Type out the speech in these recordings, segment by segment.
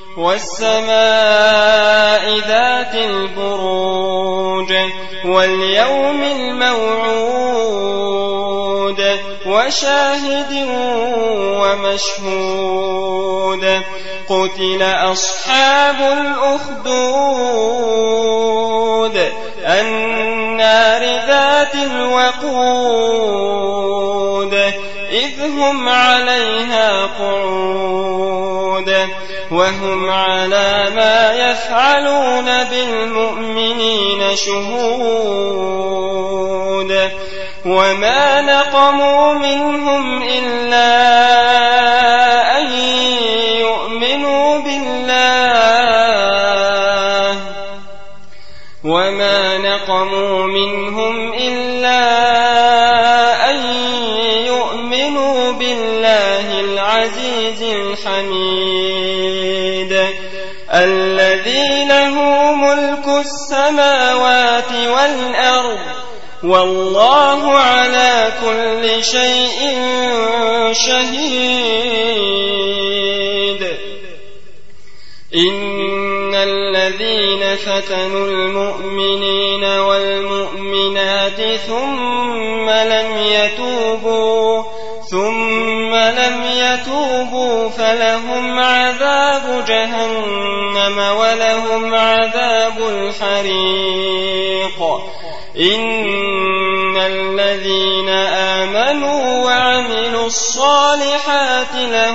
والسماء ذات البروج واليوم الموعود وشاهد ومشهود قتل أصحاب الأخدود النار ذات الوقود إذ هم عليها قعود وهم على ما يفعلون بالمؤمنين شهود وما نقموا منهم إلا أن يؤمنوا بالله العزيز الحميد الذي له ملك السماوات والأرض والله على كل شيء شهيد. إن الذين فتنوا المؤمنين والمؤمنات ثم لم يتوبوا فلهم عذاب جهنم ولهم عذاب الحريق. إن الذين آمنوا وعملوا الصالحات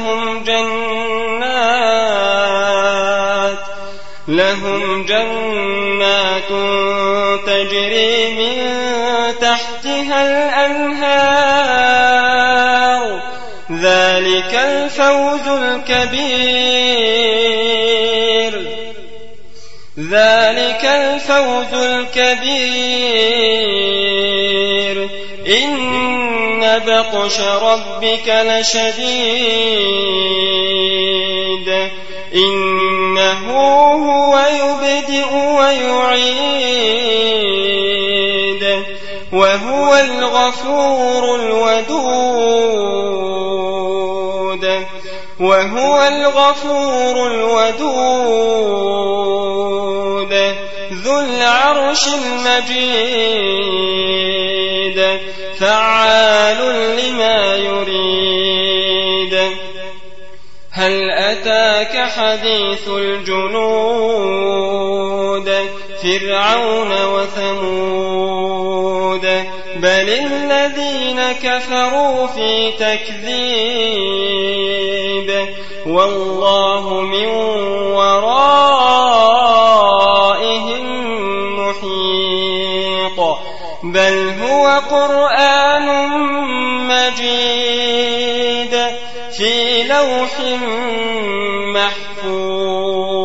لهم جنات تجري من تحتها الأنهار ذلك الفوز الكبير. إن بطش ربك لشديد إنه هو يبدئ ويعيد وهو الغفور الودود ذو العرش المجيد فعال لما يريد. هل أتاك حديث الجنود فرعون وثمود بل الذين كفروا في تكذيب والله من ورائهم محيط. بل هو قرآن مجيد في لوح محفوظ.